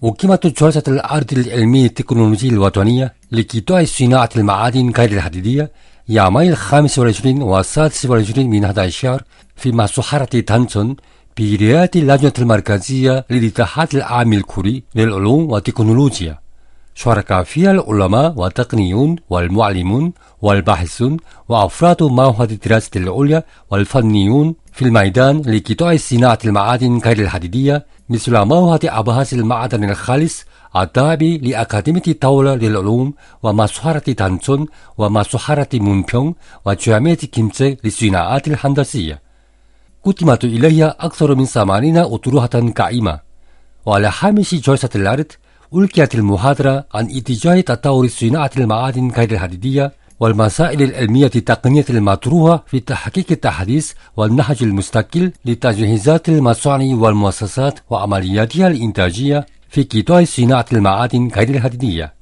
أقيمت جلسة العرض العلمي التكنولوجي الوطنية لقطاع صناعة المعادن غير الحديدية يومي 25 و 26 من هذا الشهر في مسحرة دانشون برعاية اللجنة المركزية للاتحاد العام الكوري للعلوم والتكنولوجيا. شارك فيها العلماء والتقنيون والمعلمون والباحثون وأفراد معهد الدراسة العليا والفنيون في الميدان لقطاع صناعة المعادن غير الحديدية مثل معهد أبحاث المعدن الخالص التابع لأكاديمية الدولة للعلوم ومسحرة دانشون ومسحرة منبيونغ وجامعة كيمسي للصناعات الهندسية. قدمت إليها أكثر من 80 أطروحة قائمة. وعلى هامش جلسة العرض ألقيت المحاضرة عن اتجاه تطور صناعة المعادن غير الحديدية والمسائل العلمية التقنية المطروحة في التحقيق التحديث والنهج المستقل لتجهيزات المصانع والمؤسسات وعملياتها الإنتاجية في قطاع صناعة المعادن غير الحديدية.